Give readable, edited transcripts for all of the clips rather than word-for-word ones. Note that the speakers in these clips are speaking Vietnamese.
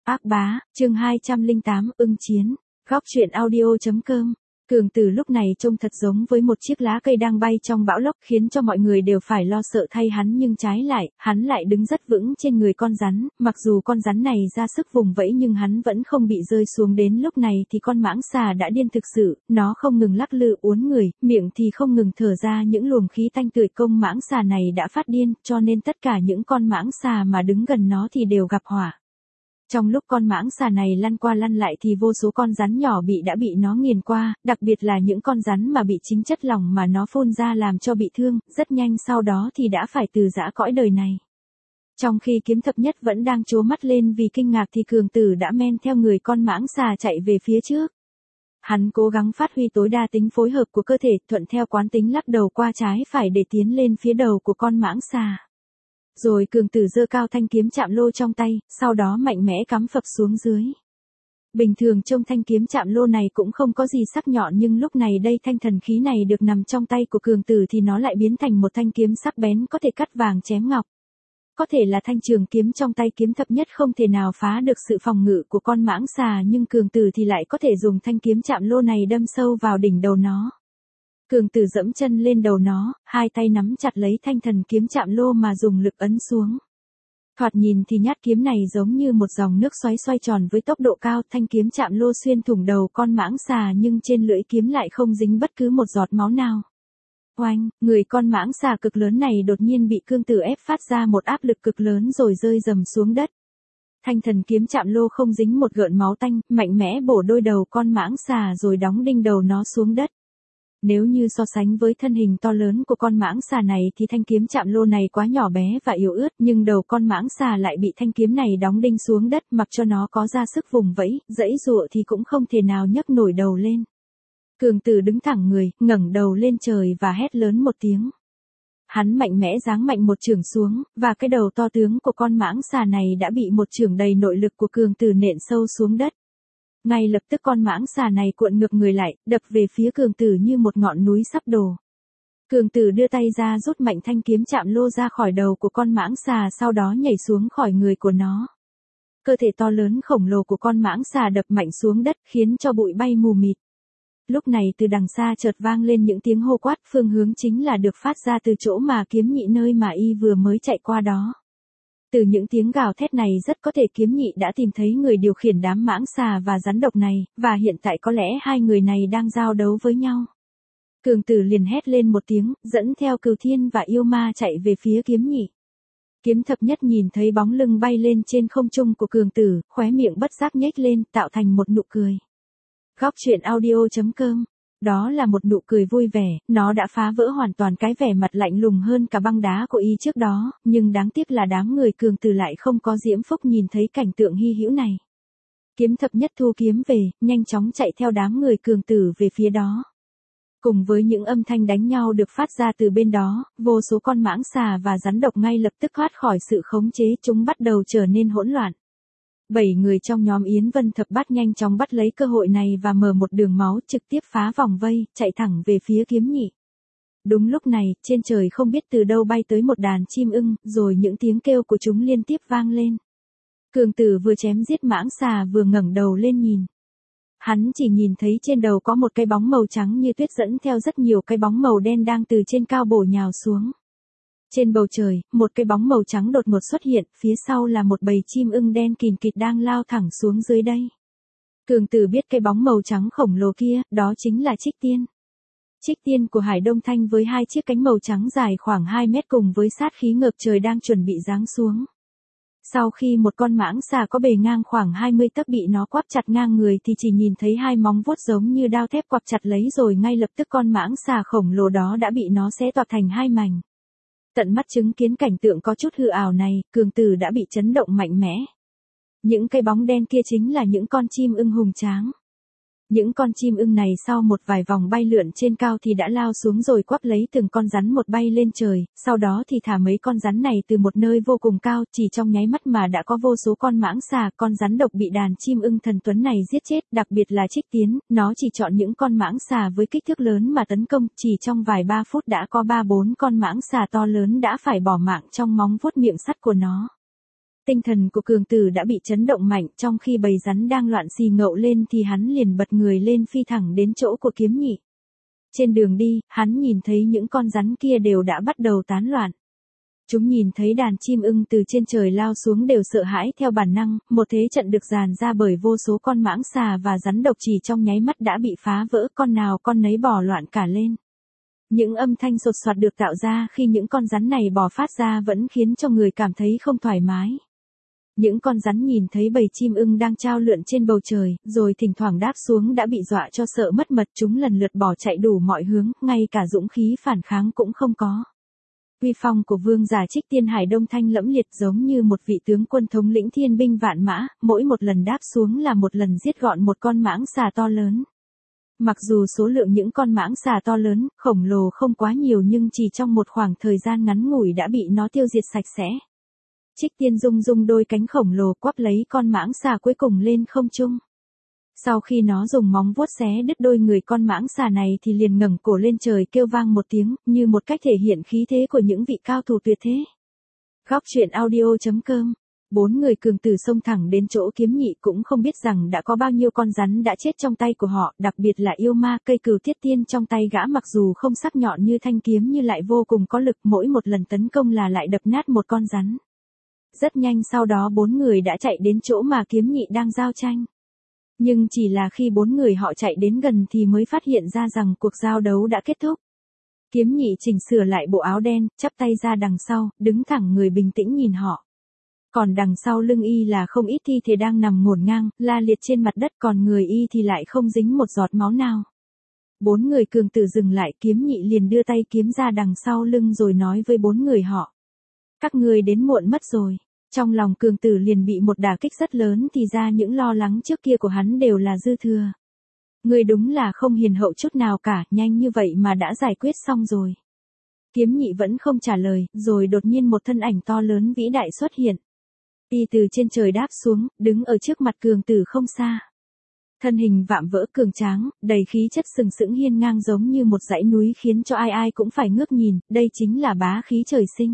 Ác bá, chương 208, ưng chiến. Góc truyện audio.com. Cường Tử lúc này trông thật giống với một chiếc lá cây đang bay trong bão lốc, khiến cho mọi người đều phải lo sợ thay hắn, nhưng trái lại, hắn lại đứng rất vững trên người con rắn. Mặc dù con rắn này ra sức vùng vẫy nhưng hắn vẫn không bị rơi xuống. Đến lúc này thì con mãng xà đã điên thực sự, nó không ngừng lắc lư uốn người, miệng thì không ngừng thở ra những luồng khí tanh tưởi. Công mãng xà này đã phát điên, cho nên tất cả những con mãng xà mà đứng gần nó thì đều gặp họa. Trong lúc con mãng xà này lăn qua lăn lại thì vô số con rắn nhỏ đã bị nó nghiền qua, đặc biệt là những con rắn mà bị chính chất lỏng mà nó phun ra làm cho bị thương, rất nhanh sau đó thì đã phải từ giã cõi đời này. Trong khi Kiếm Thập Nhất vẫn đang trố mắt lên vì kinh ngạc thì Cường Tử đã men theo người con mãng xà chạy về phía trước. Hắn cố gắng phát huy tối đa tính phối hợp của cơ thể, thuận theo quán tính lắc đầu qua trái phải để tiến lên phía đầu của con mãng xà. Rồi Cường Tử giơ cao thanh kiếm chạm lô trong tay, sau đó mạnh mẽ cắm phập xuống dưới. Bình thường trông thanh kiếm chạm lô này cũng không có gì sắc nhọn, nhưng lúc này đây thanh thần khí này được nằm trong tay của Cường Tử thì nó lại biến thành một thanh kiếm sắc bén có thể cắt vàng chém ngọc. Có thể là thanh trường kiếm trong tay Kiếm Thập Nhất không thể nào phá được sự phòng ngự của con mãng xà, nhưng Cường Tử thì lại có thể dùng thanh kiếm chạm lô này đâm sâu vào đỉnh đầu nó. Cường Tử dẫm chân lên đầu nó, hai tay nắm chặt lấy thanh thần kiếm chạm lô mà dùng lực ấn xuống. Thoạt nhìn thì nhát kiếm này giống như một dòng nước xoáy tròn với tốc độ cao, thanh kiếm chạm lô xuyên thủng đầu con mãng xà nhưng trên lưỡi kiếm lại không dính bất cứ một giọt máu nào. Oanh, người con mãng xà cực lớn này đột nhiên bị Cường Tử ép phát ra một áp lực cực lớn rồi rơi rầm xuống đất. Thanh thần kiếm chạm lô không dính một gợn máu tanh, mạnh mẽ bổ đôi đầu con mãng xà rồi đóng đinh đầu nó xuống đất. Nếu như so sánh với thân hình to lớn của con mãng xà này thì thanh kiếm chạm lô này quá nhỏ bé và yếu ớt, nhưng đầu con mãng xà lại bị thanh kiếm này đóng đinh xuống đất, mặc cho nó có ra sức vùng vẫy, giãy giụa thì cũng không thể nào nhấc nổi đầu lên. Cường Tử đứng thẳng người, ngẩng đầu lên trời và hét lớn một tiếng. Hắn mạnh mẽ giáng mạnh một chưởng xuống, và cái đầu to tướng của con mãng xà này đã bị một chưởng đầy nội lực của Cường Tử nện sâu xuống đất. Ngay lập tức con mãng xà này cuộn ngược người lại, đập về phía Cường Tử như một ngọn núi sắp đổ. Cường Tử đưa tay ra rút mạnh thanh kiếm chạm lô ra khỏi đầu của con mãng xà, sau đó nhảy xuống khỏi người của nó. Cơ thể to lớn khổng lồ của con mãng xà đập mạnh xuống đất khiến cho bụi bay mù mịt. Lúc này từ đằng xa chợt vang lên những tiếng hô quát, phương hướng chính là được phát ra từ chỗ mà Kiếm Nhị nơi mà y vừa mới chạy qua đó. Từ những tiếng gào thét này rất có thể Kiếm Nhị đã tìm thấy người điều khiển đám mãng xà và rắn độc này, và hiện tại có lẽ hai người này đang giao đấu với nhau. Cường Tử liền hét lên một tiếng, dẫn theo Cửu Thiên và Yêu Ma chạy về phía Kiếm Nhị. Kiếm Thập Nhất nhìn thấy bóng lưng bay lên trên không trung của Cường Tử, khóe miệng bất giác nhếch lên, tạo thành một nụ cười. Góc truyện audio.com. Đó là một nụ cười vui vẻ, nó đã phá vỡ hoàn toàn cái vẻ mặt lạnh lùng hơn cả băng đá của y trước đó, nhưng đáng tiếc là đám người Cường Tử lại không có diễm phúc nhìn thấy cảnh tượng hy hữu này. Kiếm Thập Nhất thu kiếm về, nhanh chóng chạy theo đám người Cường Tử về phía đó. Cùng với những âm thanh đánh nhau được phát ra từ bên đó, vô số con mãng xà và rắn độc ngay lập tức thoát khỏi sự khống chế, chúng bắt đầu trở nên hỗn loạn. 7 người trong nhóm Yến Vân Thập Bát nhanh chóng bắt lấy cơ hội này và mở một đường máu trực tiếp phá vòng vây, chạy thẳng về phía Kiếm Nhị. Đúng lúc này, trên trời không biết từ đâu bay tới một đàn chim ưng, rồi những tiếng kêu của chúng liên tiếp vang lên. Cường Tử vừa chém giết mãng xà vừa ngẩng đầu lên nhìn. Hắn chỉ nhìn thấy trên đầu có một cái bóng màu trắng như tuyết dẫn theo rất nhiều cái bóng màu đen đang từ trên cao bổ nhào xuống. Trên bầu trời, một cái bóng màu trắng đột ngột xuất hiện, phía sau là một bầy chim ưng đen kìn kịt đang lao thẳng xuống dưới đây. Cường Tử biết cái bóng màu trắng khổng lồ kia, đó chính là Trích Tiên. Trích Tiên của Hải Đông Thanh với hai chiếc cánh màu trắng dài khoảng 2 mét cùng với sát khí ngập trời đang chuẩn bị giáng xuống. Sau khi một con mãng xà có bề ngang khoảng 20 tấc bị nó quắp chặt ngang người thì chỉ nhìn thấy hai móng vuốt giống như đao thép quặp chặt lấy, rồi ngay lập tức con mãng xà khổng lồ đó đã bị nó xé toạc thành hai mảnh. Tận mắt chứng kiến cảnh tượng có chút hư ảo này, Cường Tử đã bị chấn động mạnh mẽ. Những cái bóng đen kia chính là những con chim ưng hùng tráng. Những con chim ưng này sau một vài vòng bay lượn trên cao thì đã lao xuống rồi quắp lấy từng con rắn một bay lên trời, sau đó thì thả mấy con rắn này từ một nơi vô cùng cao, chỉ trong nháy mắt mà đã có vô số con mãng xà, con rắn độc bị đàn chim ưng thần tuấn này giết chết, đặc biệt là Trích Tiến, nó chỉ chọn những con mãng xà với kích thước lớn mà tấn công, chỉ trong vài 3 phút đã có 3-4 con mãng xà to lớn đã phải bỏ mạng trong móng vuốt miệng sắt của nó. Tinh thần của cường tử đã bị chấn động mạnh, trong khi bầy rắn đang loạn xì ngậu lên thì hắn liền bật người lên phi thẳng đến chỗ của kiếm nhị. Trên đường đi, hắn nhìn thấy những con rắn kia đều đã bắt đầu tán loạn. Chúng nhìn thấy đàn chim ưng từ trên trời lao xuống đều sợ hãi theo bản năng, một thế trận được dàn ra bởi vô số con mãng xà và rắn độc chỉ trong nháy mắt đã bị phá vỡ, con nào con nấy bò loạn cả lên. Những âm thanh sột soạt được tạo ra khi những con rắn này bò phát ra vẫn khiến cho người cảm thấy không thoải mái. Những con rắn nhìn thấy bầy chim ưng đang chao lượn trên bầu trời, rồi thỉnh thoảng đáp xuống đã bị dọa cho sợ mất mật, chúng lần lượt bỏ chạy đủ mọi hướng, ngay cả dũng khí phản kháng cũng không có. Uy phong của vương giả Trích Tiên Hải Đông thanh lẫm liệt giống như một vị tướng quân thống lĩnh thiên binh vạn mã, mỗi một lần đáp xuống là một lần giết gọn một con mãng xà to lớn. Mặc dù số lượng những con mãng xà to lớn, khổng lồ không quá nhiều nhưng chỉ trong một khoảng thời gian ngắn ngủi đã bị nó tiêu diệt sạch sẽ. Trích Tiên rung rung đôi cánh khổng lồ quắp lấy con mãng xà cuối cùng lên không trung. Sau khi nó dùng móng vuốt xé đứt đôi người con mãng xà này thì liền ngẩng cổ lên trời kêu vang một tiếng, như một cách thể hiện khí thế của những vị cao thủ tuyệt thế. Góc truyện audio.com. 4 người cường tử xông thẳng đến chỗ kiếm nhị cũng không biết rằng đã có bao nhiêu con rắn đã chết trong tay của họ, đặc biệt là yêu ma cây cừu thiết tiên trong tay gã mặc dù không sắc nhọn như thanh kiếm nhưng lại vô cùng có lực, mỗi một lần tấn công là lại đập nát một con rắn. Rất nhanh sau đó 4 người đã chạy đến chỗ mà kiếm nhị đang giao tranh. Nhưng chỉ là khi 4 người họ chạy đến gần thì mới phát hiện ra rằng cuộc giao đấu đã kết thúc. Kiếm nhị chỉnh sửa lại bộ áo đen, chắp tay ra đằng sau, đứng thẳng người bình tĩnh nhìn họ. Còn đằng sau lưng y là không ít thi thể đang nằm ngổn ngang, la liệt trên mặt đất, còn người y thì lại không dính một giọt máu nào. 4 người cường tử dừng lại, kiếm nhị liền đưa tay kiếm ra đằng sau lưng rồi nói với 4 người họ. Các ngươi đến muộn mất rồi. Trong lòng cường tử liền bị một đả kích rất lớn, thì ra những lo lắng trước kia của hắn đều là dư thừa. Ngươi đúng là không hiền hậu chút nào cả, nhanh như vậy mà đã giải quyết xong rồi. Kiếm nhị vẫn không trả lời, rồi đột nhiên một thân ảnh to lớn vĩ đại xuất hiện. Y từ trên trời đáp xuống, đứng ở trước mặt cường tử không xa. Thân hình vạm vỡ cường tráng, đầy khí chất sừng sững hiên ngang giống như một dãy núi khiến cho ai ai cũng phải ngước nhìn, đây chính là bá khí trời sinh.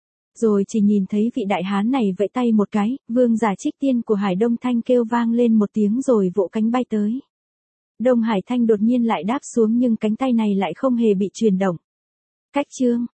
Rồi chỉ nhìn thấy vị đại hán này vẫy tay một cái, vương giả Trích Tiên của Hải Đông Thanh kêu vang lên một tiếng rồi vỗ cánh bay tới. Đông Hải Thanh đột nhiên lại đáp xuống nhưng cánh tay này lại không hề bị chuyển động. Cách chương